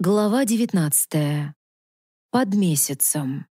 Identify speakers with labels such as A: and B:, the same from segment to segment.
A: Глава 19. Под месяцем.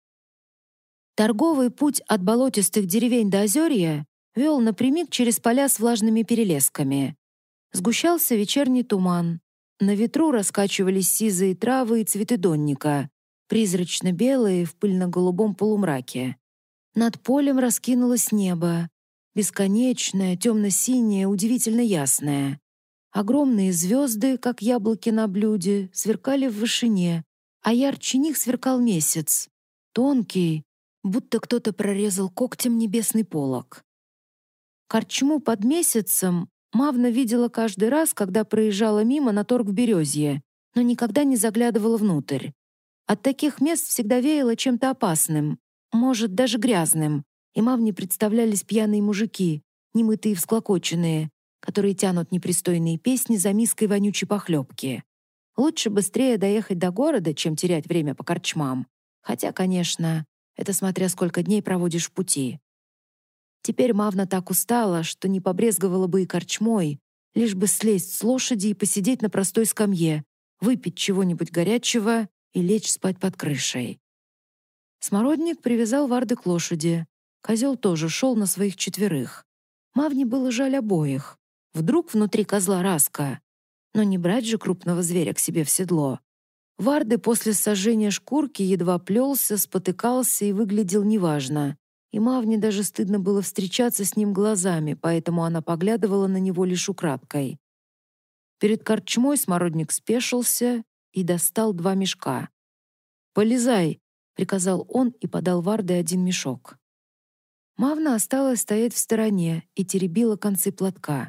A: Торговый путь от болотистых деревень до Озерья вел напрямик через поля с влажными перелесками. Сгущался вечерний туман. На ветру раскачивались сизые травы и цветы донника, призрачно-белые в пыльно-голубом полумраке. Над полем раскинулось небо, бесконечное, темно-синее, удивительно ясное. Огромные звезды, как яблоки на блюде, сверкали в вышине, а ярче них сверкал месяц, тонкий, будто кто-то прорезал когтем небесный полог. Корчму под месяцем Мавна видела каждый раз, когда проезжала мимо на торг в Березье, но никогда не заглядывала внутрь. От таких мест всегда веяло чем-то опасным, может, даже грязным, и Мавне представлялись пьяные мужики, немытые и всклокоченные, которые тянут непристойные песни за миской вонючей похлебки. Лучше быстрее доехать до города, чем терять время по корчмам. Хотя, конечно, это смотря сколько дней проводишь в пути. Теперь Мавна так устала, что не побрезговала бы и корчмой, лишь бы слезть с лошади и посидеть на простой скамье, выпить чего-нибудь горячего и лечь спать под крышей. Смородник привязал Варды к лошади. Козел тоже шел на своих четверых. Мавне было жаль обоих. Вдруг внутри козла Раска. Но не брать же крупного зверя к себе в седло. Варды после сожжения шкурки едва плелся, спотыкался и выглядел неважно. И Мавне даже стыдно было встречаться с ним глазами, поэтому она поглядывала на него лишь украдкой. Перед корчмой Смородник спешился и достал 2 мешка. «Полезай», — приказал он и подал Варде 1 мешок. Мавна осталась стоять в стороне и теребила концы платка.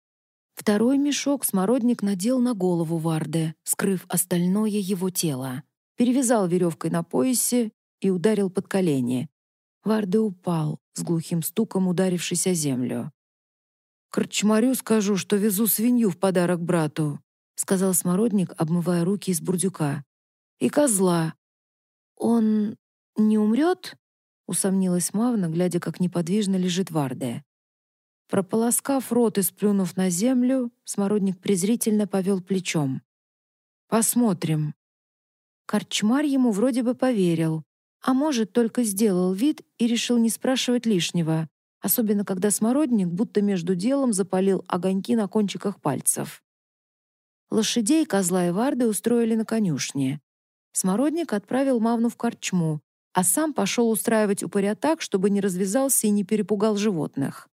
A: 2 мешок Смородник надел на голову Варды, скрыв остальное его тело. Перевязал веревкой на поясе и ударил под колени. Варда упал, с глухим стуком ударившись о землю. «Корчмарю скажу, что везу свинью в подарок брату», сказал Смородник, обмывая руки из бурдюка. «И козла». «Он не умрет?» усомнилась Мавна, глядя, как неподвижно лежит Варде. Прополоскав рот и сплюнув на землю, Смородник презрительно повел плечом. «Посмотрим». Корчмарь ему вроде бы поверил, а может, только сделал вид и решил не спрашивать лишнего, особенно когда Смородник будто между делом запалил огоньки на кончиках пальцев. Лошадей козла и Варды устроили на конюшне. Смородник отправил Мавну в корчму, а сам пошел устраивать упыря так, чтобы не развязался и не перепугал животных.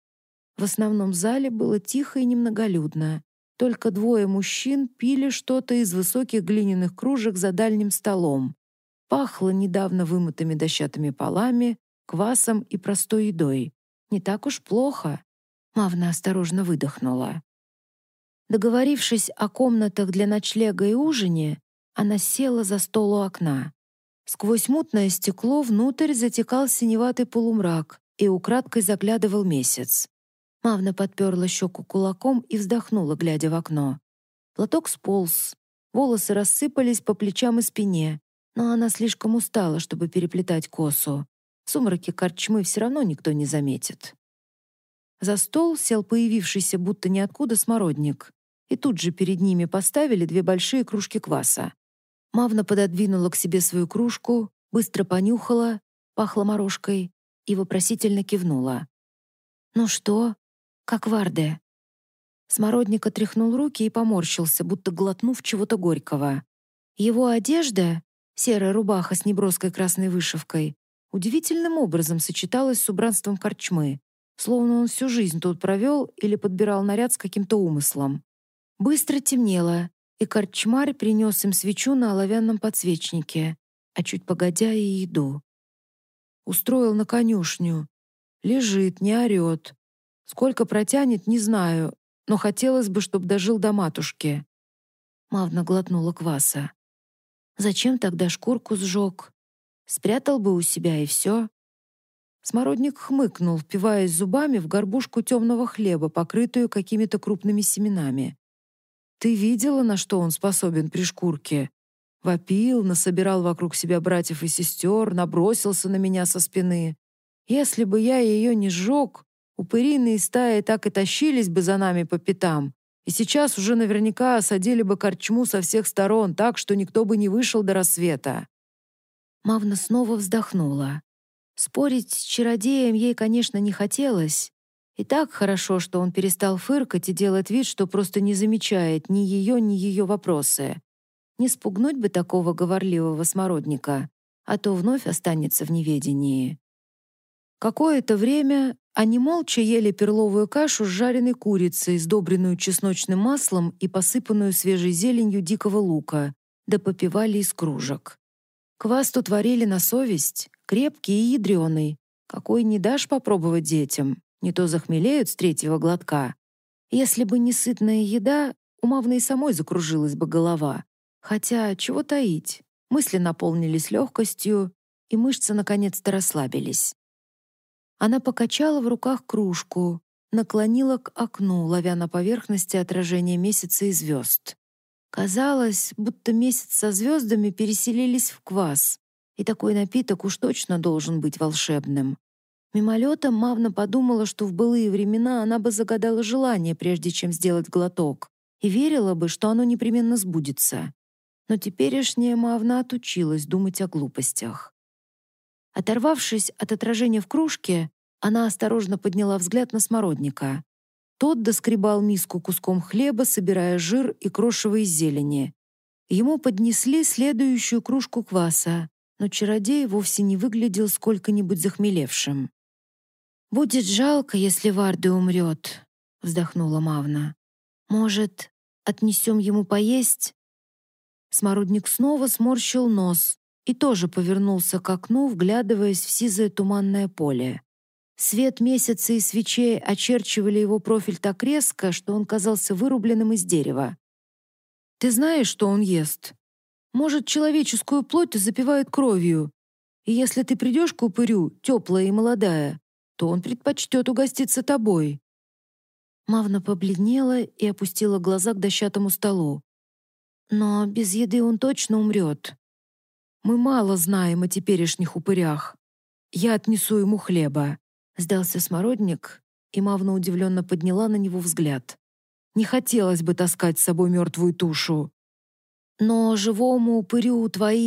A: В основном зале было тихо и немноголюдно. Только 2 мужчин пили что-то из высоких глиняных кружек за дальним столом. Пахло недавно вымытыми дощатыми полами, квасом и простой едой. Не так уж плохо. Мавна осторожно выдохнула. Договорившись о комнатах для ночлега и ужине, она села за стол у окна. Сквозь мутное стекло внутрь затекал синеватый полумрак и украдкой заглядывал месяц. Мавна подперла щеку кулаком и вздохнула, глядя в окно. Платок сполз, волосы рассыпались по плечам и спине, но она слишком устала, чтобы переплетать косу. В сумраке корчмы все равно никто не заметит. За стол сел появившийся будто ниоткуда Смородник, и тут же перед ними поставили 2 большие кружки кваса. Мавна пододвинула к себе свою кружку, быстро понюхала, пахло морожкой, и вопросительно кивнула. «Ну что? Как Варде?» Смородник отряхнул руки и поморщился, будто глотнув чего-то горького. Его одежда, серая рубаха с неброской красной вышивкой, удивительным образом сочеталась с убранством корчмы, словно он всю жизнь тут провел или подбирал наряд с каким-то умыслом. Быстро темнело, и корчмарь принес им свечу на оловянном подсвечнике, а чуть погодя и еду. Устроил на конюшню. Лежит, не орет. Сколько протянет, не знаю, но хотелось бы, чтобы дожил до матушки. Мавна глотнула кваса. Зачем тогда шкурку сжег? Спрятал бы у себя и все. Смородник хмыкнул, впиваясь зубами в горбушку темного хлеба, покрытую какими-то крупными семенами. «Ты видела, на что он способен при шкурке? Вопил, насобирал вокруг себя братьев и сестер, набросился на меня со спины. Если бы я ее не сжег, упыриные стаи так и тащились бы за нами по пятам, И сейчас уже наверняка осадили бы корчму со всех сторон, так что никто бы не вышел до рассвета». Мавна снова вздохнула. Спорить с чародеем ей, конечно, не хотелось. И так хорошо, что он перестал фыркать и делать вид, что просто не замечает ни ее вопросы. Не спугнуть бы такого говорливого смородника, а то вновь останется в неведении. Какое-то время они молча ели перловую кашу с жареной курицей, сдобренную чесночным маслом и посыпанную свежей зеленью дикого лука, да попивали из кружек. Квас тут варили на совесть, крепкий и ядреный, какой не дашь попробовать детям, не то захмелеют с третьего глотка. Если бы не сытная еда, у Мавны и самой закружилась бы голова. Хотя, чего таить, мысли наполнились легкостью, и мышцы наконец-то расслабились. Она покачала в руках кружку, наклонила к окну, ловя на поверхности отражение месяца и звезд. Казалось, будто месяц со звездами переселились в квас, и такой напиток уж точно должен быть волшебным. Мимолетом Мавна подумала, что в былые времена она бы загадала желание, прежде чем сделать глоток, и верила бы, что оно непременно сбудется. Но теперешняя Мавна отучилась думать о глупостях. Оторвавшись от отражения в кружке, она осторожно подняла взгляд на смородника. Тот доскребал миску куском хлеба, собирая жир и крошево из зелени. Ему поднесли следующую кружку кваса, но чародей вовсе не выглядел сколько-нибудь захмелевшим. «Будет жалко, если Варды умрет», — вздохнула Мавна. «Может, отнесем ему поесть?» Смородник снова сморщил нос и тоже повернулся к окну, вглядываясь в сизое туманное поле. Свет месяца и свечей очерчивали его профиль так резко, что он казался вырубленным из дерева. «Ты знаешь, что он ест? Может, человеческую плоть запивает кровью. И если ты придешь к упырю, теплая и молодая, то он предпочтет угоститься тобой». Мавна побледнела и опустила глаза к дощатому столу. «Но без еды он точно умрет. Мы мало знаем о теперешних упырях. Я отнесу ему хлеба», — сдался смородник, и Мавна удивленно подняла на него взгляд. «Не хотелось бы таскать с собой мертвую тушу. Но живому упырю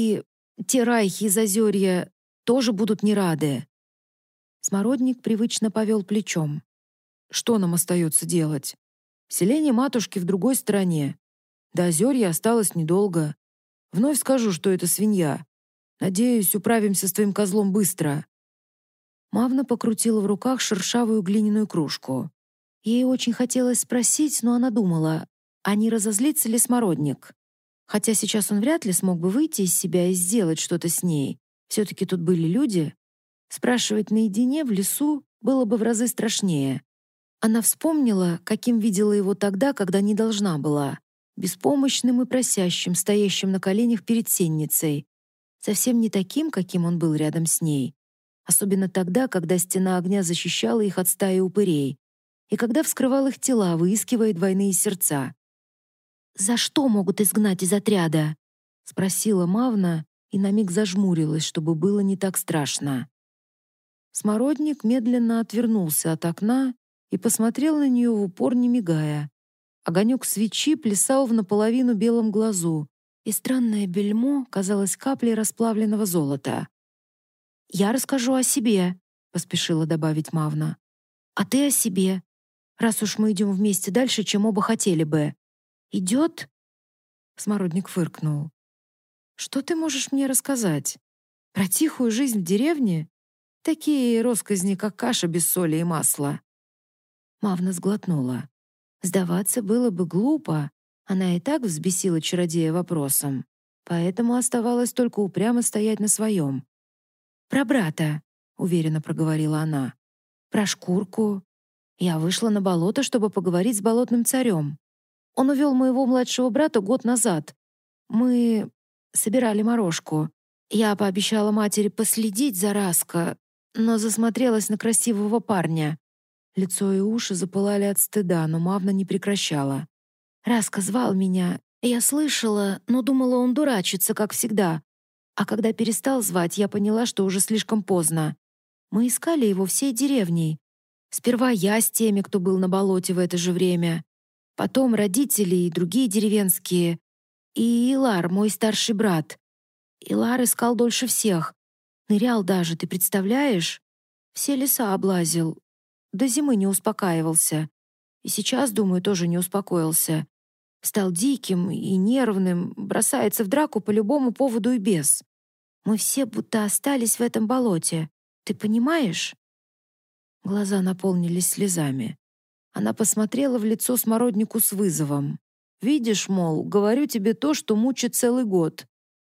A: те райхи из озерья тоже будут не рады». Смородник привычно повел плечом. «Что нам остается делать? Селение матушки в другой стороне. До озерья осталось недолго. Вновь скажу, что это свинья. Надеюсь, управимся с твоим козлом быстро». Мавна покрутила в руках шершавую глиняную кружку. Ей очень хотелось спросить, но она думала, а не разозлится ли смородник? Хотя сейчас он вряд ли смог бы выйти из себя и сделать что-то с ней. Все-таки тут были люди. Спрашивать наедине в лесу было бы в разы страшнее. Она вспомнила, каким видела его тогда, когда не должна была. Беспомощным и просящим, стоящим на коленях перед сенницей. Совсем не таким, каким он был рядом с ней. Особенно тогда, когда стена огня защищала их от стаи упырей. И когда вскрывал их тела, выискивая двойные сердца. «За что могут изгнать из отряда?» — спросила Мавна и на миг зажмурилась, чтобы было не так страшно. Смородник медленно отвернулся от окна и посмотрел на нее в упор, не мигая. Огонек свечи плясал в наполовину белом глазу, и странное бельмо казалось каплей расплавленного золота. «Я расскажу о себе», — поспешила добавить Мавна. «А ты о себе, раз уж мы идем вместе дальше, чем оба хотели бы. Идет?» Смородник фыркнул. «Что ты можешь мне рассказать? Про тихую жизнь в деревне? Такие россказни, как каша без соли и масла». Мавна сглотнула. Сдаваться было бы глупо. Она и так взбесила чародея вопросом. Поэтому оставалось только упрямо стоять на своем. «Про брата», — уверенно проговорила она. «Про шкурку. Я вышла на болото, чтобы поговорить с болотным царем. Он увел моего младшего брата год назад. Мы собирали морожку. Я пообещала матери последить за Раско, но засмотрелась на красивого парня. Лицо и уши запылали от стыда, но Мавна не прекращала. Раско звал меня. Я слышала, но думала, он дурачится, как всегда. А когда перестал звать, я поняла, что уже слишком поздно. Мы искали его всей деревней. Сперва я с теми, кто был на болоте в это же время. Потом родители и другие деревенские. И Илар, мой старший брат. Илар искал дольше всех. Нырял даже, ты представляешь? Все леса облазил. До зимы не успокаивался. И сейчас, думаю, тоже не успокоился. Стал диким и нервным, бросается в драку по любому поводу и без. Мы все будто остались в этом болоте. Ты понимаешь?» Глаза наполнились слезами. Она посмотрела в лицо Смороднику с вызовом. «Видишь, мол, говорю тебе то, что мучит целый год.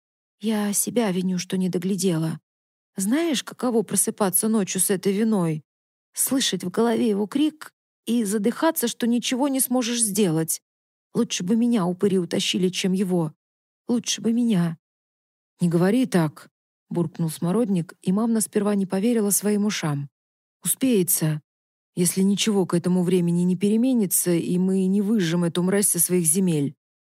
A: Я себя виню, что не доглядела. Знаешь, каково просыпаться ночью с этой виной? Слышать в голове его крик и задыхаться, что ничего не сможешь сделать. Лучше бы меня упыри утащили, чем его. Лучше бы меня». «Не говори так», — буркнул Смородник, и мамна сперва не поверила своим ушам. «Успеется, если ничего к этому времени не переменится, и мы не выжжем эту мразь со своих земель».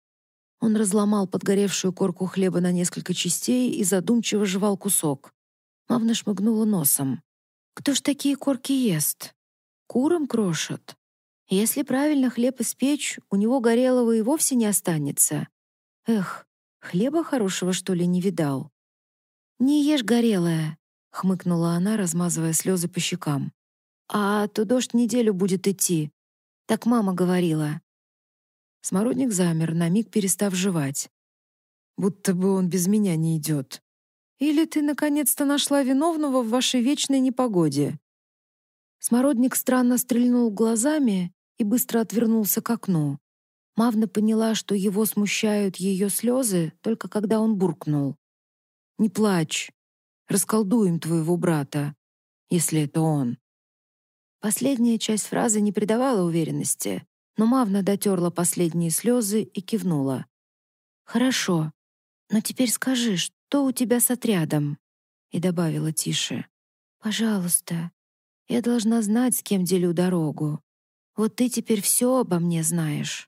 A: Он разломал подгоревшую корку хлеба на несколько частей и задумчиво жевал кусок. Мавна шмыгнула носом. «Кто ж такие корки ест? Курам крошат? Если правильно хлеб испечь, у него горелого и вовсе не останется. Эх, хлеба хорошего, что ли, не видал?» «Не ешь горелое», — хмыкнула она, размазывая слезы по щекам. «А то дождь неделю будет идти. Так мама говорила». Смородник замер, на миг перестав жевать. «Будто бы он без меня не идет. Или ты наконец-то нашла виновного в вашей вечной непогоде?» Смородник странно стрельнул глазами и быстро отвернулся к окну. Мавна поняла, что его смущают ее слезы, только когда он буркнул. «Не плачь. Расколдуем твоего брата, если это он». Последняя часть фразы не придавала уверенности, но Мавна дотерла последние слезы и кивнула. «Хорошо, но теперь скажи, что у тебя с отрядом?» И добавила тише. «Пожалуйста, я должна знать, с кем делю дорогу. Вот ты теперь все обо мне знаешь».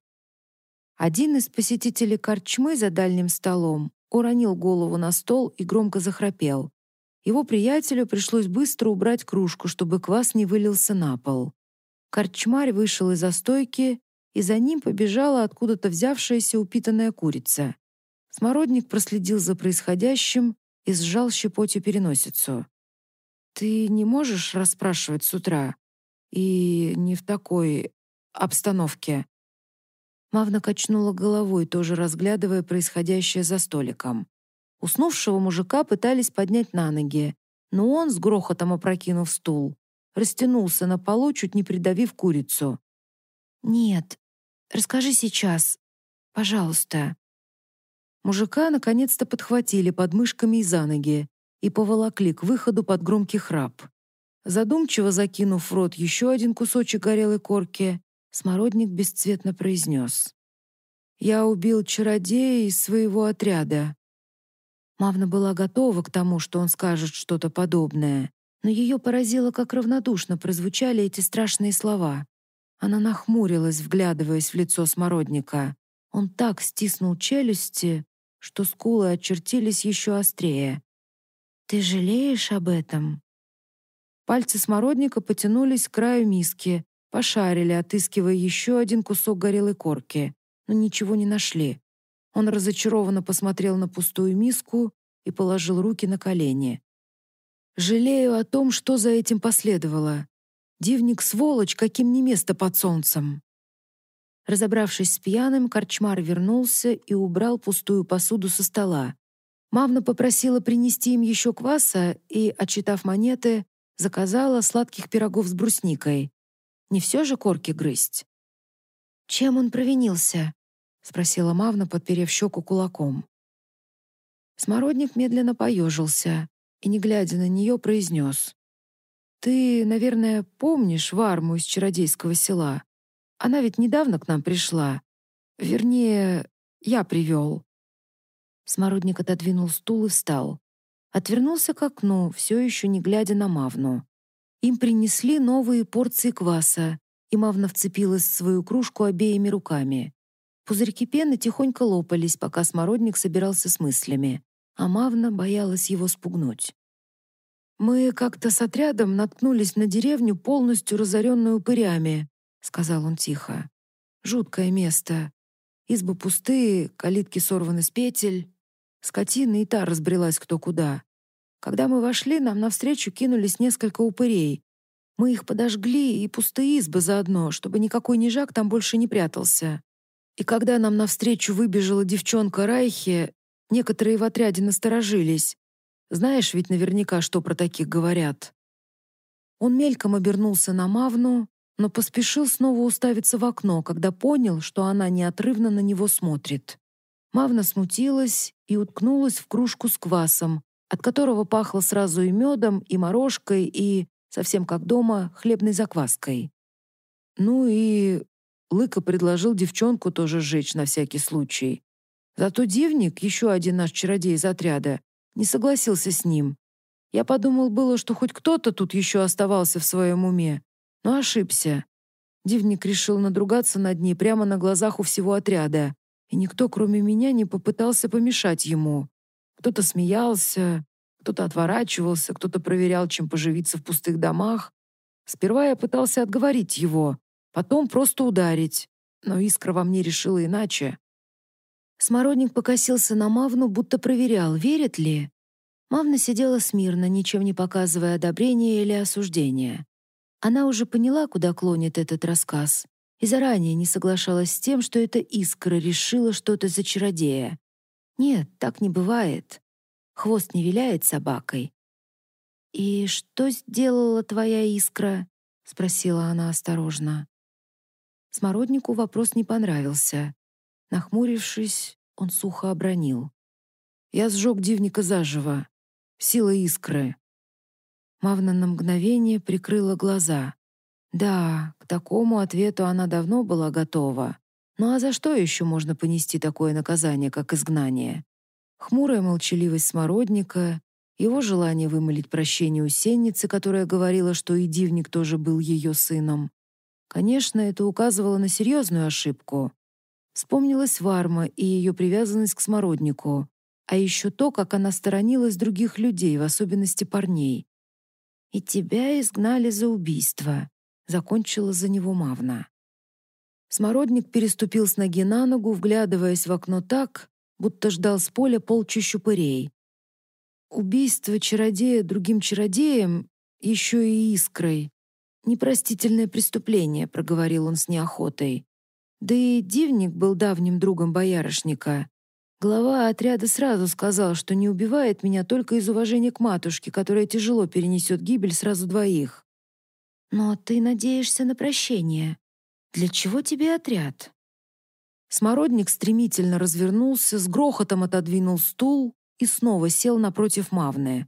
A: Один из посетителей корчмы за дальним столом уронил голову на стол и громко захрапел. Его приятелю пришлось быстро убрать кружку, чтобы квас не вылился на пол. Корчмарь вышел из-за стойки, и за ним побежала откуда-то взявшаяся упитанная курица. Смородник проследил за происходящим и сжал щепотью переносицу. «Ты не можешь расспрашивать с утра? И не в такой обстановке?» Мавна качнула головой, тоже разглядывая происходящее за столиком. Уснувшего мужика пытались поднять на ноги, но он, с грохотом опрокинув стул, растянулся на полу, чуть не придавив курицу. «Нет, расскажи сейчас, пожалуйста». Мужика наконец-то подхватили подмышками и за ноги и поволокли к выходу под громкий храп. Задумчиво закинув в рот еще один кусочек горелой корки, Смородник бесцветно произнес: «Я убил чародея из своего отряда». Мавна была готова к тому, что он скажет что-то подобное, но ее поразило, как равнодушно прозвучали эти страшные слова. Она нахмурилась, вглядываясь в лицо Смородника. Он так стиснул челюсти, что скулы очертились еще острее. «Ты жалеешь об этом?» Пальцы Смородника потянулись к краю миски, пошарили, отыскивая еще один кусок горелой корки, но ничего не нашли. Он разочарованно посмотрел на пустую миску и положил руки на колени. «Жалею о том, что за этим последовало. Дивник сволочь, каким не место под солнцем». Разобравшись с пьяным, корчмар вернулся и убрал пустую посуду со стола. Мавна попросила принести им еще кваса и, отсчитав монеты, заказала сладких пирогов с брусникой. Не все же корки грызть. «Чем он провинился?» — спросила Мавна, подперев щеку кулаком. Смородник медленно поежился и, не глядя на нее, произнес: «Ты, наверное, помнишь Варму из чародейского села? Она ведь недавно к нам пришла. Вернее, я привел». Смородник отодвинул стул и встал. Отвернулся к окну, все еще не глядя на Мавну. Им принесли новые порции кваса, и Мавна вцепилась в свою кружку обеими руками. Пузырьки пены тихонько лопались, пока Смородник собирался с мыслями, а Мавна боялась его спугнуть. «Мы как-то с отрядом наткнулись на деревню, полностью разоренную упырями», — сказал он тихо. Жуткое место. Избы пустые, калитки сорваны с петель. Скотина и та разбрелась кто куда. Когда мы вошли, нам навстречу кинулись несколько упырей. Мы их подожгли, и пустые избы заодно, чтобы никакой нежак там больше не прятался. И когда нам навстречу выбежала девчонка Райхе, некоторые в отряде насторожились. Знаешь ведь наверняка, что про таких говорят. Он мельком обернулся на Мавну, но поспешил снова уставиться в окно, когда понял, что она неотрывно на него смотрит. Мавна смутилась и уткнулась в кружку с квасом, от которого пахло сразу и медом, и морожкой, и, совсем как дома, хлебной закваской. Ну и Лыка предложил девчонку тоже сжечь на всякий случай. Зато Дивник, еще один наш чародей из отряда, не согласился с ним. Я подумал было, что хоть кто-то тут еще оставался в своем уме, но ошибся. Дивник решил надругаться над ней прямо на глазах у всего отряда, и никто, кроме меня, не попытался помешать ему. Кто-то смеялся, кто-то отворачивался, кто-то проверял, чем поживиться в пустых домах. Сперва я пытался отговорить его, потом просто ударить, но искра во мне решила иначе. Смородник покосился на Мавну, будто проверял, верит ли. Мавна сидела смирно, ничем не показывая одобрения или осуждения. Она уже поняла, куда клонит этот рассказ, и заранее не соглашалась с тем, что эта искра решила что-то за чародея. Нет, так не бывает. Хвост не виляет собакой. «И что сделала твоя искра?» — спросила она осторожно. Смороднику вопрос не понравился. Нахмурившись, он сухо обронил: «Я сжег Дивника заживо. Сила искры». Мавна на мгновение прикрыла глаза. Да, к такому ответу она давно была готова. Ну а за что еще можно понести такое наказание, как изгнание? Хмурая молчаливость Смородника, его желание вымолить прощение у сенницы, которая говорила, что и Дивник тоже был ее сыном. Конечно, это указывало на серьезную ошибку. Вспомнилась Варма и ее привязанность к Смороднику, а еще то, как она сторонилась других людей, в особенности парней. «И тебя изгнали за убийство», — закончила за него Мавна. Смородник переступил с ноги на ногу, вглядываясь в окно так, будто ждал с поля полчищ упырей. «Убийство чародея другим чародеем, еще и искрой. Непростительное преступление», — проговорил он с неохотой. Да и Дивник был давним другом боярышника. Глава отряда сразу сказал, что не убивает меня только из уважения к матушке, которая тяжело перенесет гибель сразу двоих. «Но ты надеешься на прощение. Для чего тебе отряд?» Смородник стремительно развернулся, с грохотом отодвинул стул и снова сел напротив Мавны.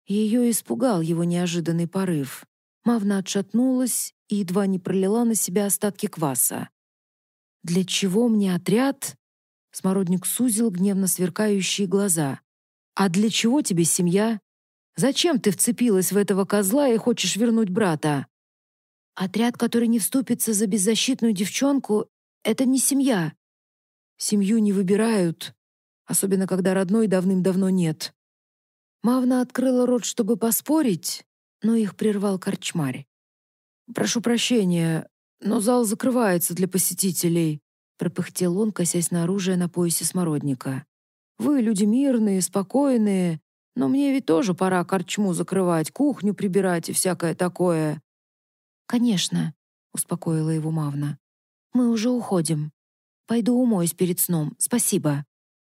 A: Ее испугал его неожиданный порыв. Мавна отшатнулась и едва не пролила на себя остатки кваса. «Для чего мне отряд?» Смородник сузил гневно сверкающие глаза. «А для чего тебе семья? Зачем ты вцепилась в этого козла и хочешь вернуть брата?» «Отряд, который не вступится за беззащитную девчонку, — это не семья. Семью не выбирают, особенно когда родной давным-давно нет». Мавна открыла рот, чтобы поспорить, но их прервал корчмарь. «Прошу прощения, но зал закрывается для посетителей», — пропыхтел он, косясь на оружие на поясе Смородника. «Вы люди мирные, спокойные, но мне ведь тоже пора корчму закрывать, кухню прибирать и всякое такое». «Конечно», — успокоила его Мавна. «Мы уже уходим. Пойду умоюсь перед сном. Спасибо».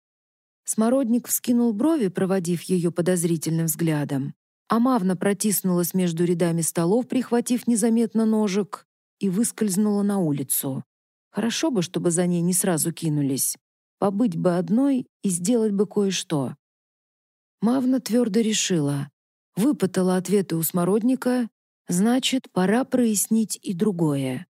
A: Смородник вскинул брови, проводив ее подозрительным взглядом, а Мавна протиснулась между рядами столов, прихватив незаметно ножик, и выскользнула на улицу. Хорошо бы, чтобы за ней не сразу кинулись. Побыть бы одной и сделать бы кое-что. Мавна твердо решила. Выпытала ответы у Смородника, значит, пора прояснить и другое.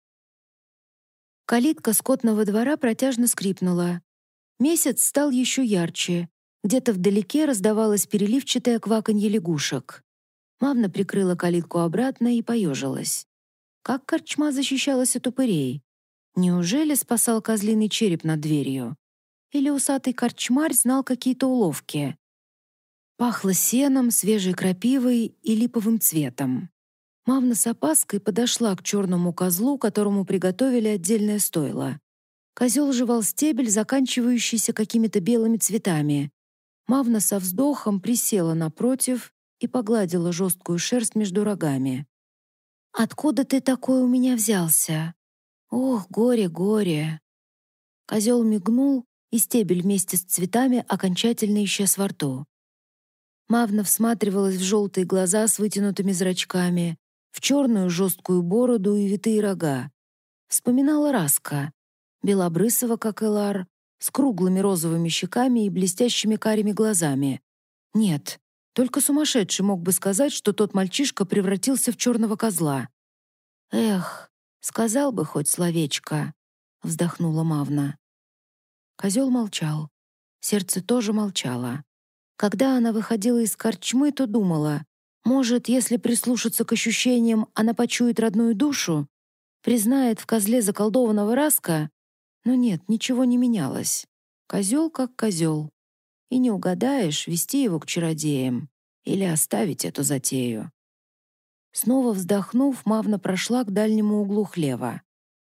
A: Калитка скотного двора протяжно скрипнула. Месяц стал еще ярче. Где-то вдалеке раздавалось переливчатое кваканье лягушек. Мавна прикрыла калитку обратно и поежилась. Как корчма защищалась от упырей? Неужели спасал козлиный череп над дверью? Или усатый корчмарь знал какие-то уловки? Пахло сеном, свежей крапивой и липовым цветом. Мавна с опаской подошла к черному козлу, которому приготовили отдельное стойло. Козел жевал стебель, заканчивающийся какими-то белыми цветами. Мавна со вздохом присела напротив и погладила жесткую шерсть между рогами. «Откуда ты такой у меня взялся? Ох, горе, горе!» Козел мигнул, и стебель вместе с цветами окончательно исчез во рту. Мавна всматривалась в желтые глаза с вытянутыми зрачками, в черную жесткую бороду и витые рога. Вспоминала Раска, белобрысого, как Элар, с круглыми розовыми щеками и блестящими карими глазами. Нет, только сумасшедший мог бы сказать, что тот мальчишка превратился в черного козла. «Эх, сказал бы хоть словечко», — вздохнула Мавна. Козел молчал. Сердце тоже молчало. Когда она выходила из корчмы, то думала, может, если прислушаться к ощущениям, она почует родную душу, признает в козле заколдованного Раска. Но нет, ничего не менялось. Козел как козел. И не угадаешь, вести его к чародеям или оставить эту затею. Снова вздохнув, Мавна прошла к дальнему углу хлева.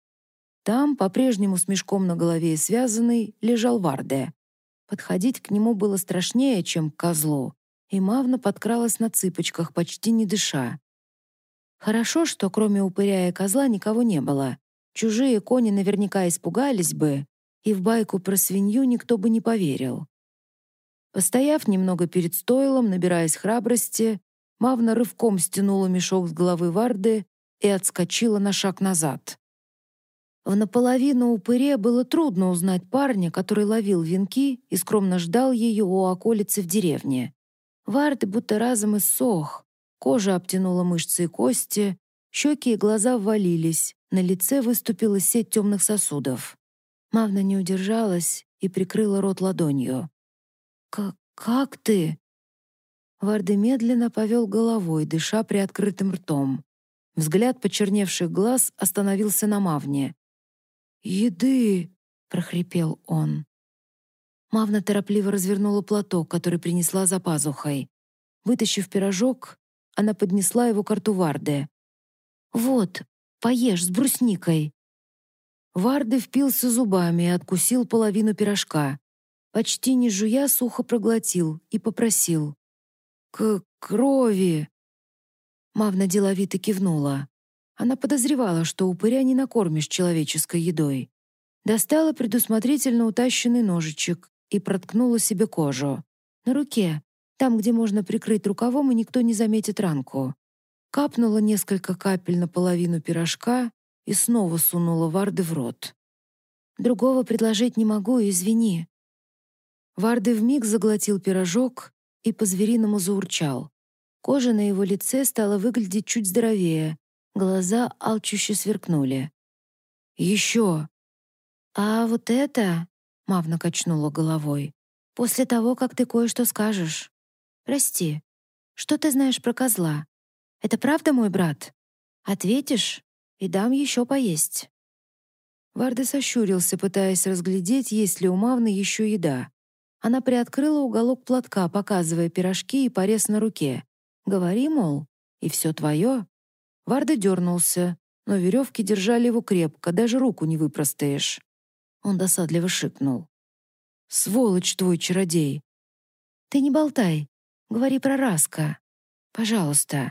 A: Там, по-прежнему с мешком на голове и связанный, лежал Варде. Подходить к нему было страшнее, чем к козлу, и Мавна подкралась на цыпочках, почти не дыша. Хорошо, что кроме упыря и козла никого не было. Чужие кони наверняка испугались бы, и в байку про свинью никто бы не поверил. Постояв немного перед стойлом, набираясь храбрости, Мавна рывком стянула мешок с головы Варды и отскочила на шаг назад. В наполовину упыре было трудно узнать парня, который ловил венки и скромно ждал ее у околицы в деревне. Варды будто разом иссох, кожа обтянула мышцы и кости, щеки и глаза ввалились, на лице выступила сеть темных сосудов. Мавна не удержалась и прикрыла рот ладонью. «Как ты?» Варды медленно повел головой, дыша приоткрытым ртом. Взгляд почерневших глаз остановился на Мавне. «Еды!» — прохрипел он. Мавна торопливо развернула платок, который принесла за пазухой. Вытащив пирожок, она поднесла его к рту Варде. «Вот, поешь с брусникой». Варде впился зубами и откусил половину пирожка. Почти не жуя, сухо проглотил и попросил. «К крови!» Мавна деловито кивнула. Она подозревала, что упыря не накормишь человеческой едой. Достала предусмотрительно утащенный ножичек и проткнула себе кожу. На руке, там, где можно прикрыть рукавом, и никто не заметит ранку. Капнула несколько капель на половину пирожка и снова сунула Варды в рот. «Другого предложить не могу, извини». Варды вмиг заглотил пирожок и по-звериному заурчал. Кожа на его лице стала выглядеть чуть здоровее, глаза алчуще сверкнули. «Еще!» «А вот это...» — Мавна качнула головой. «После того, как ты кое-что скажешь. Прости, что ты знаешь про козла? Это правда мой брат? Ответишь, и дам еще поесть». Варда сощурился, пытаясь разглядеть, есть ли у Мавны еще еда. Она приоткрыла уголок платка, показывая пирожки и порез на руке. «Говори, мол, и все твое». Варда дернулся, но веревки держали его крепко, даже руку не выпростаешь. Он досадливо шикнул. «Сволочь твой чародей!» «Ты не болтай, говори про Раска. Пожалуйста».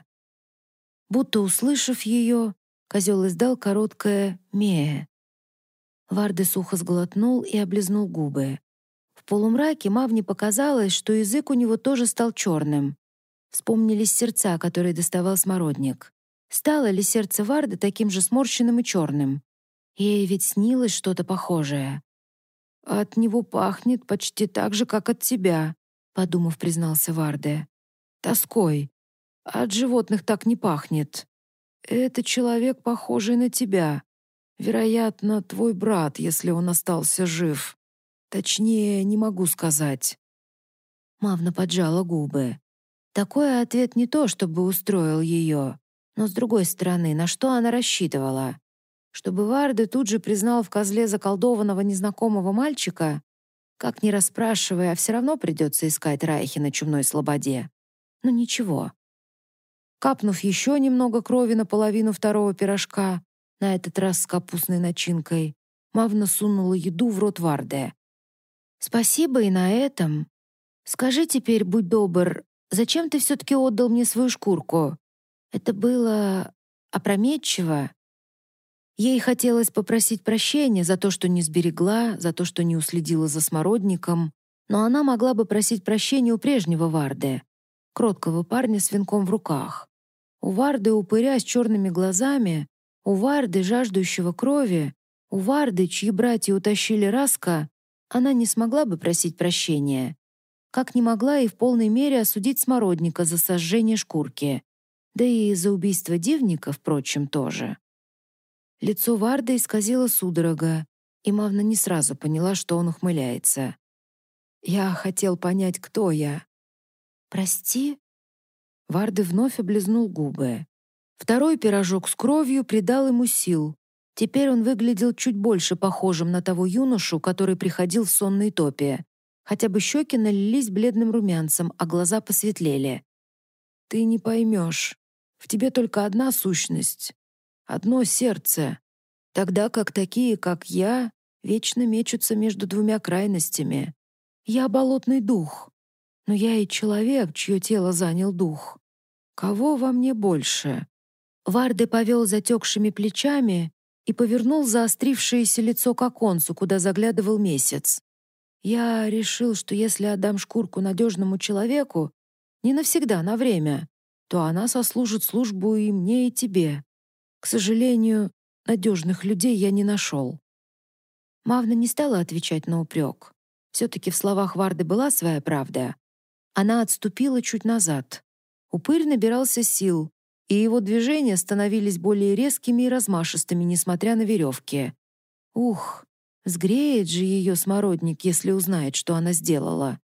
A: Будто услышав ее, козел издал короткое «мее». Варде сухо сглотнул и облизнул губы. В полумраке Мавне показалось, что язык у него тоже стал черным. Вспомнились сердца, которые доставал смородник. Стало ли сердце Варды таким же сморщенным и черным? Ей ведь снилось что-то похожее. «От него пахнет почти так же, как от тебя», — подумав, признался Варде. «Тоской. От животных так не пахнет. Это человек, похожий на тебя. Вероятно, твой брат, если он остался жив. Точнее, не могу сказать». Мавна поджала губы. Такой ответ не то, чтобы устроил ее. Но, с другой стороны, на что она рассчитывала? Чтобы Варде тут же признал в козле заколдованного незнакомого мальчика? Как ни расспрашивая, а все равно придется искать Райхи на чумной слободе. Но ничего. Капнув еще немного крови на половину второго пирожка, на этот раз с капустной начинкой, Мавна сунула еду в рот Варде. «Спасибо и на этом. Скажи теперь, будь добр, зачем ты все-таки отдал мне свою шкурку? Это было опрометчиво». Ей хотелось попросить прощения за то, что не сберегла, за то, что не уследила за смородником, но она могла бы просить прощения у прежнего Варды, кроткого парня с венком в руках. У Варды упыря с черными глазами, у Варды, жаждущего крови, у Варды, чьи братья утащили Раска, она не смогла бы просить прощения. Как не могла и в полной мере осудить смородника за сожжение шкурки. Да и за убийство дивника, впрочем, тоже. Лицо Варды исказило судорога, и Мавна не сразу поняла, что он ухмыляется. «Я хотел понять, кто я». «Прости?» Варды вновь облизнул губы. Второй пирожок с кровью придал ему сил. Теперь он выглядел чуть больше похожим на того юношу, который приходил в сонной топе. Хотя бы щеки налились бледным румянцем, а глаза посветлели. «Ты не поймешь. В тебе только одна сущность. Одно сердце, тогда как такие, как я, вечно мечутся между двумя крайностями. Я болотный дух, но я и человек, чье тело занял дух. Кого во мне больше?» Варде повел затекшими плечами и повернул заострившееся лицо к оконцу, куда заглядывал месяц. «Я решил, что если отдам шкурку надежному человеку, не навсегда, на время, то она сослужит службу и мне, и тебе. К сожалению, надежных людей я не нашел». Мавна не стала отвечать на упрек. Все-таки в словах Варды была своя правда. Она отступила чуть назад. Упырь набирался сил, и его движения становились более резкими и размашистыми, несмотря на веревки. Ух, сгреет же ее смородник, если узнает, что она сделала.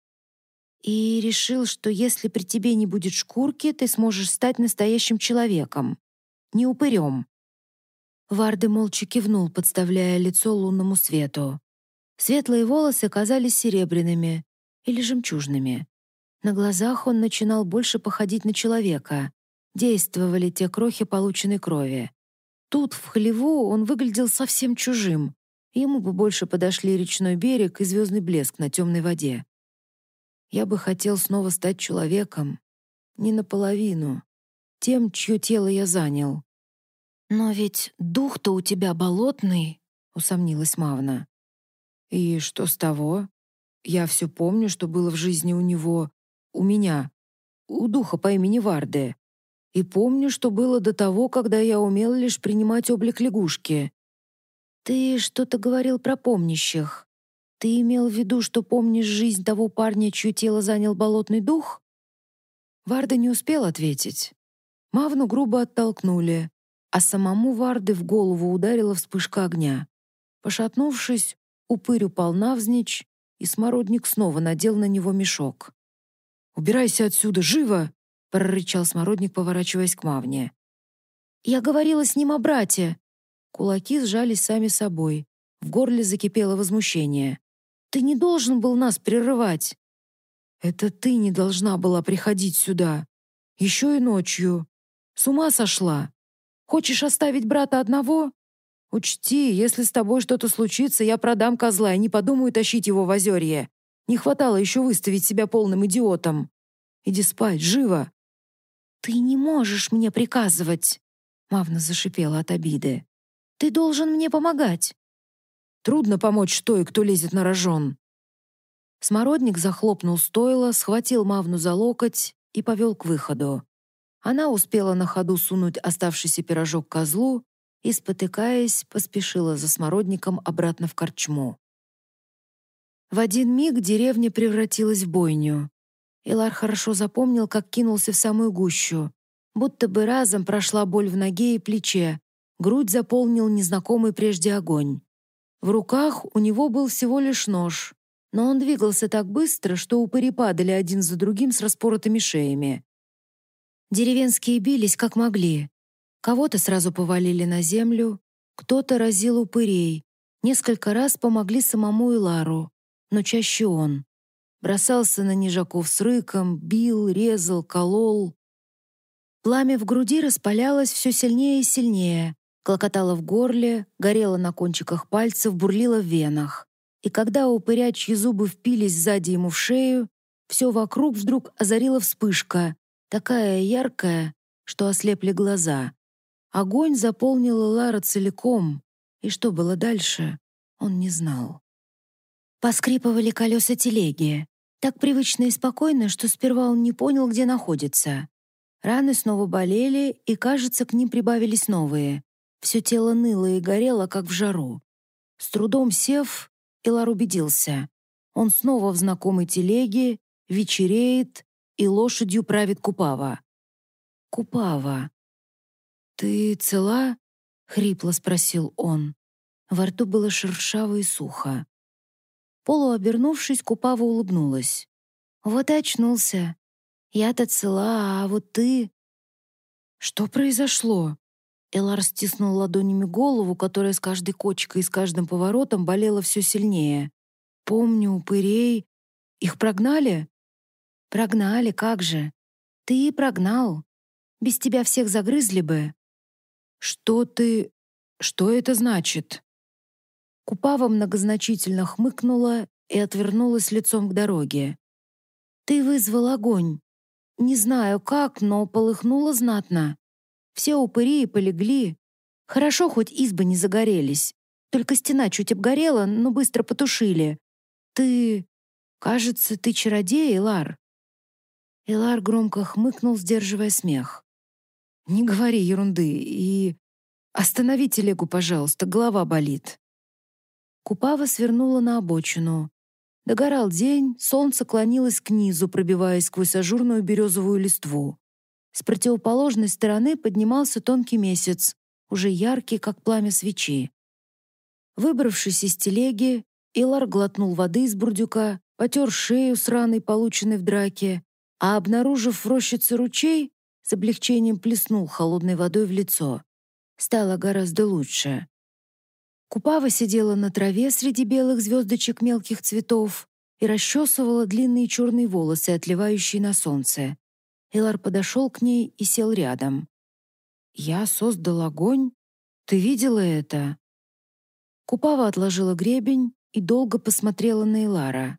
A: «И решил, что если при тебе не будет шкурки, ты сможешь стать настоящим человеком, не упырем». Варды молча кивнул, подставляя лицо лунному свету. Светлые волосы казались серебряными или жемчужными. На глазах он начинал больше походить на человека. Действовали те крохи полученной крови. Тут, в хлеву, он выглядел совсем чужим. Ему бы больше подошли речной берег и звездный блеск на темной воде. «Я бы хотел снова стать человеком. Не наполовину. Тем, чье тело я занял». «Но ведь дух-то у тебя болотный», — усомнилась Мавна. «И что с того? Я все помню, что было в жизни у него, у меня, у духа по имени Варды. И помню, что было до того, когда я умел лишь принимать облик лягушки». «Ты что-то говорил про помнящих. Ты имел в виду, что помнишь жизнь того парня, чье тело занял болотный дух?» Варда не успел ответить. Мавну грубо оттолкнули, а самому Варды в голову ударила вспышка огня. Пошатнувшись, упырь упал навзничь, и смородник снова надел на него мешок. «Убирайся отсюда, живо!» — прорычал смородник, поворачиваясь к Мавне. «Я говорила с ним о брате!» Кулаки сжались сами собой. В горле закипело возмущение. «Ты не должен был нас прерывать!» «Это ты не должна была приходить сюда. Еще и ночью. С ума сошла! Хочешь оставить брата одного? Учти, если с тобой что-то случится, я продам козла и не подумаю тащить его в озерье. Не хватало еще выставить себя полным идиотом. Иди спать, живо!» «Ты не можешь мне приказывать!» Мавна зашипела от обиды. «Ты должен мне помогать!» «Трудно помочь той, кто лезет на рожон!» Смородник захлопнул стойло, схватил Мавну за локоть и повел к выходу. Она успела на ходу сунуть оставшийся пирожок козлу и, спотыкаясь, поспешила за смородником обратно в корчму. В один миг деревня превратилась в бойню. Илар хорошо запомнил, как кинулся в самую гущу. Будто бы разом прошла боль в ноге и плече, грудь заполнил незнакомый прежде огонь. В руках у него был всего лишь нож, но он двигался так быстро, что упыри падали один за другим с распоротыми шеями. Деревенские бились как могли. Кого-то сразу повалили на землю, кто-то разил упырей. Несколько раз помогли самому Илару, но чаще он. Бросался на нежаков с рыком, бил, резал, колол. Пламя в груди распалялось все сильнее и сильнее, Клокотало в горле, горело на кончиках пальцев, бурлило в венах. И когда у упыря, чьи зубы впились сзади ему в шею, все вокруг вдруг озарила вспышка, такая яркая, что ослепли глаза. Огонь заполнил Лара целиком, и что было дальше, он не знал. Поскрипывали колеса телеги, так привычно и спокойно, что сперва он не понял, где находится. Раны снова болели, и, кажется, к ним прибавились новые. Все тело ныло и горело, как в жару. С трудом сев, Илар убедился. Он снова в знакомой телеге, вечереет, и лошадью правит Купава. «Купава, ты цела?» — хрипло спросил он. Во рту было шершаво и сухо. Полуобернувшись, Купава улыбнулась. «Вот и очнулся. Я-то цела, а вот ты...» «Что произошло?» Элар стиснул ладонями голову, которая с каждой кочкой и с каждым поворотом болела все сильнее. «Помню упырей. Их прогнали?» «Прогнали, как же. Ты и прогнал. Без тебя всех загрызли бы». «Что ты... Что это значит?» Купава многозначительно хмыкнула и отвернулась лицом к дороге. «Ты вызвал огонь. Не знаю как, но полыхнуло знатно. Все упыри полегли. Хорошо, хоть избы не загорелись. Только стена чуть обгорела, но быстро потушили. Ты... Кажется, ты чародей, Элар». Элар громко хмыкнул, сдерживая смех. «Не говори ерунды и... Останови телегу, пожалуйста, голова болит». Купава свернула на обочину. Догорал день, солнце клонилось к низу, пробиваясь сквозь ажурную березовую листву. С противоположной стороны поднимался тонкий месяц, уже яркий, как пламя свечи. Выбравшись из телеги, Илар глотнул воды из бурдюка, потер шею с раной, полученной в драке, а, обнаружив в рощице ручей, с облегчением плеснул холодной водой в лицо. Стало гораздо лучше. Купава сидела на траве среди белых звездочек мелких цветов и расчесывала длинные черные волосы, отливающие на солнце. Илар подошел к ней и сел рядом. «Я создал огонь? Ты видела это?» Купава отложила гребень и долго посмотрела на Илара.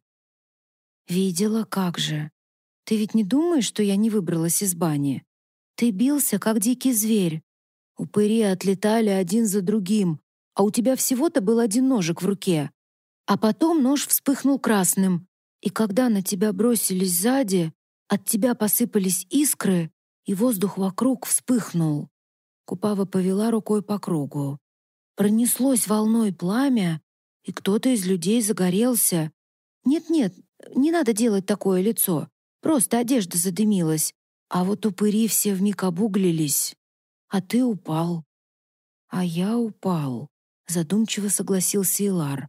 A: «Видела, как же. Ты ведь не думаешь, что я не выбралась из бани? Ты бился, как дикий зверь. Упыри отлетали один за другим, а у тебя всего-то был один ножик в руке. А потом нож вспыхнул красным, и когда на тебя бросились сзади, от тебя посыпались искры, и воздух вокруг вспыхнул». Купава повела рукой по кругу. Пронеслось волной пламя, и кто-то из людей загорелся. Нет-нет, не надо делать такое лицо. Просто одежда задымилась. А вот упыри все вмиг обуглились. А ты упал. А я упал, задумчиво согласился Илар.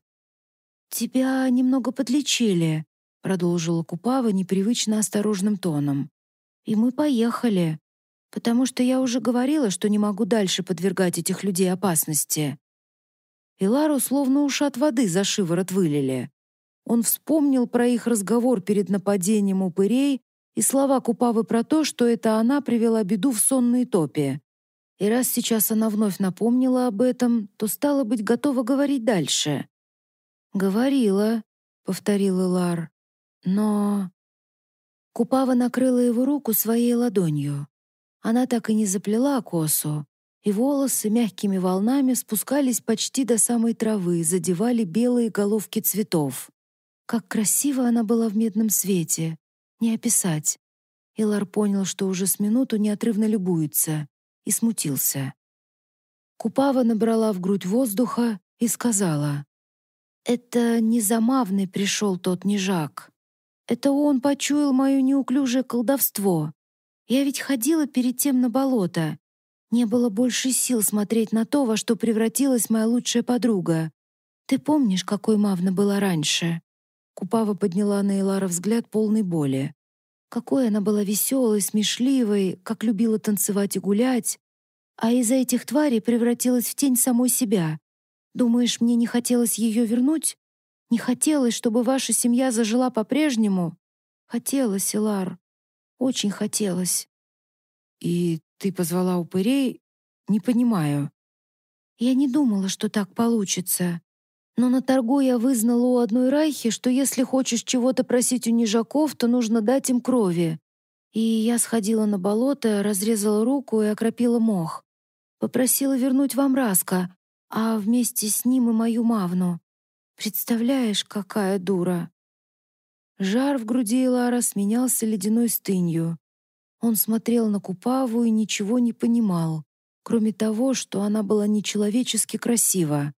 A: Тебя немного подлечили, продолжила Купава непривычно осторожным тоном. И мы поехали, потому что я уже говорила, что не могу дальше подвергать этих людей опасности. Илару словно ушат воды за шиворот вылили. Он вспомнил про их разговор перед нападением упырей и слова Купавы про то, что это она привела беду в сонные топи. И раз сейчас она вновь напомнила об этом, то стала быть готова говорить дальше. «Говорила», — повторил Илар, — «но...» Купава накрыла его руку своей ладонью. Она так и не заплела косу, и волосы мягкими волнами спускались почти до самой травы, задевали белые головки цветов. Как красиво она была в медном свете, не описать. Илар понял, что уже с минуту неотрывно любуется, и смутился. Купава набрала в грудь воздуха и сказала: «Это не Замавный пришел тот нежак. Это он почуял мое неуклюжее колдовство. Я ведь ходила перед тем на болото. Не было больше сил смотреть на то, во что превратилась моя лучшая подруга. Ты помнишь, какой Мавна была раньше?» Купава подняла на Илара взгляд полной боли. Какой она была веселой, смешливой, как любила танцевать и гулять. А из-за этих тварей превратилась в тень самой себя. Думаешь, мне не хотелось ее вернуть? Не хотелось, чтобы ваша семья зажила по-прежнему? Хотелось, Илар. Очень хотелось. «И ты позвала упырей? Не понимаю». Я не думала, что так получится. Но на торгу я вызнала у одной райхи, что если хочешь чего-то просить у нежаков, то нужно дать им крови. И я сходила на болото, разрезала руку и окропила мох. Попросила вернуть вам Раска, а вместе с ним и мою Мавну. Представляешь, какая дура!» Жар в груди Элара сменялся ледяной стынью. Он смотрел на Купаву и ничего не понимал, кроме того, что она была нечеловечески красива.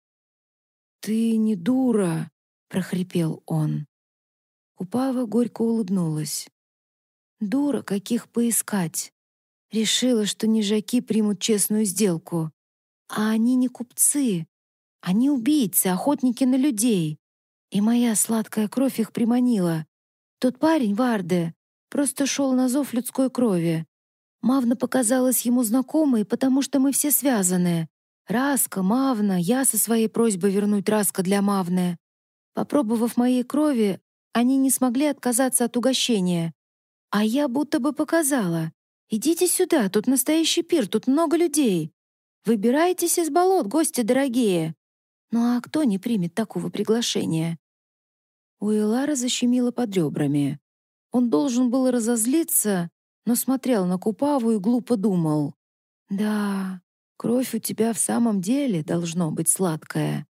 A: «Ты не дура!» — прохрипел он. Купава горько улыбнулась. «Дура, каких поискать? Решила, что нежаки примут честную сделку. А они не купцы. Они убийцы, охотники на людей. И моя сладкая кровь их приманила. Тот парень, Варде, просто шел на зов людской крови. Мавна показалась ему знакомой, потому что мы все связаны. Раска, Мавна, я со своей просьбой вернуть Раска для Мавны. Попробовав моей крови, они не смогли отказаться от угощения. А я будто бы показала. «Идите сюда, тут настоящий пир, тут много людей. Выбирайтесь из болот, гости дорогие». Ну а кто не примет такого приглашения? У Элара защемило под ребрами. Он должен был разозлиться, но смотрел на Купаву и глупо думал. «Да, кровь у тебя в самом деле должно быть сладкая».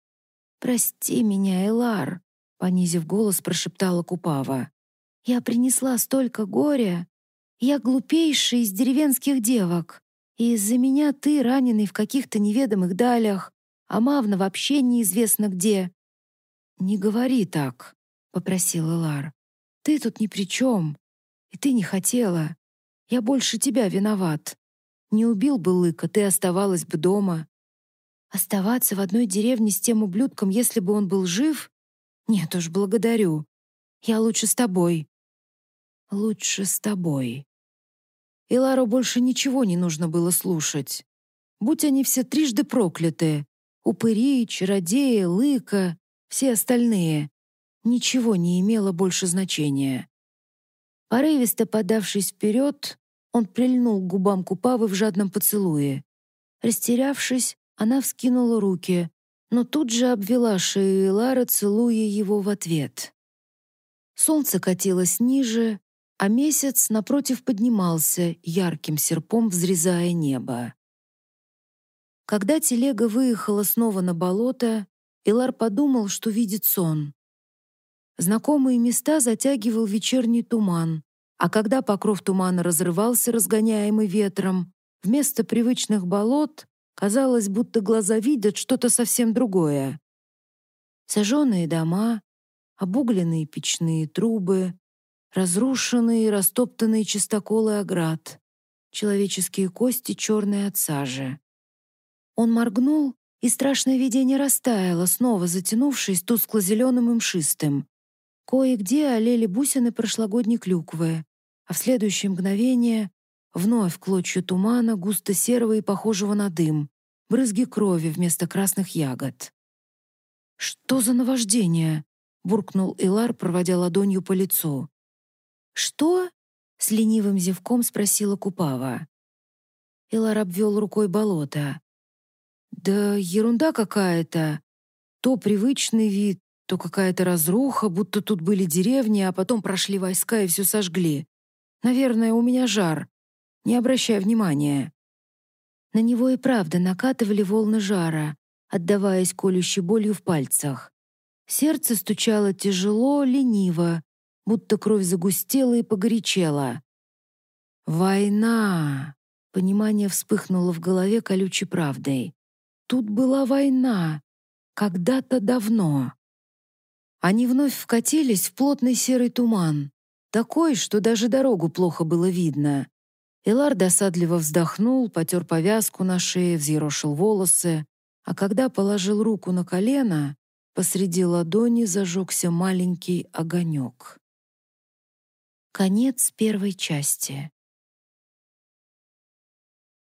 A: «Прости меня, Элар», — понизив голос, прошептала Купава. «Я принесла столько горя. Я глупейшая из деревенских девок. И из-за меня ты раненый в каких-то неведомых далях, а Мавна вообще неизвестно где». «Не говори так», — попросил Элар. «Ты тут ни при чем. И ты не хотела. Я больше тебя виноват. Не убил бы Лыка, ты оставалась бы дома. Оставаться в одной деревне с тем ублюдком, если бы он был жив? Нет уж, благодарю. Я лучше с тобой». «Лучше с тобой». Элару больше ничего не нужно было слушать. Будь они все трижды прокляты. Упыри, чародеи, Лыка, все остальные. Ничего не имело больше значения. Порывисто подавшись вперед, он прильнул к губам Купавы в жадном поцелуе. Растерявшись, она вскинула руки, но тут же обвела шею Элара, целуя его в ответ. Солнце катилось ниже, а месяц напротив поднимался, ярким серпом взрезая небо. Когда телега выехала снова на болото, Элар подумал, что видит сон. Знакомые места затягивал вечерний туман, а когда покров тумана разрывался, разгоняемый ветром, вместо привычных болот казалось, будто глаза видят что-то совсем другое. Сожженные дома, обугленные печные трубы, разрушенные и растоптанные чистоколы оград, человеческие кости, черные от сажи. Он моргнул, и страшное видение растаяло, снова затянувшись тускло-зеленым и мшистым. Кое-где олели бусины прошлогодней клюквы, а в следующее мгновение вновь клочья тумана, густо-серого и похожего на дым, брызги крови вместо красных ягод. «Что за наваждение?» — буркнул Элар, проводя ладонью по лицу. «Что?» — с ленивым зевком спросила Купава. Элар обвел рукой болото. «Да ерунда какая-то. То привычный вид, то какая-то разруха, будто тут были деревни, а потом прошли войска и все сожгли. Наверное, у меня жар. Не обращай внимания». На него и правда накатывали волны жара, отдаваясь колющей болью в пальцах. Сердце стучало тяжело, лениво, будто кровь загустела и погорячела. «Война!» — понимание вспыхнуло в голове колючей правдой. «Тут была война. Когда-то давно». Они вновь вкатились в плотный серый туман, такой, что даже дорогу плохо было видно. Элар досадливо вздохнул, потер повязку на шее, взъерошил волосы, а когда положил руку на колено, посреди ладони зажегся маленький огонек. Конец первой части.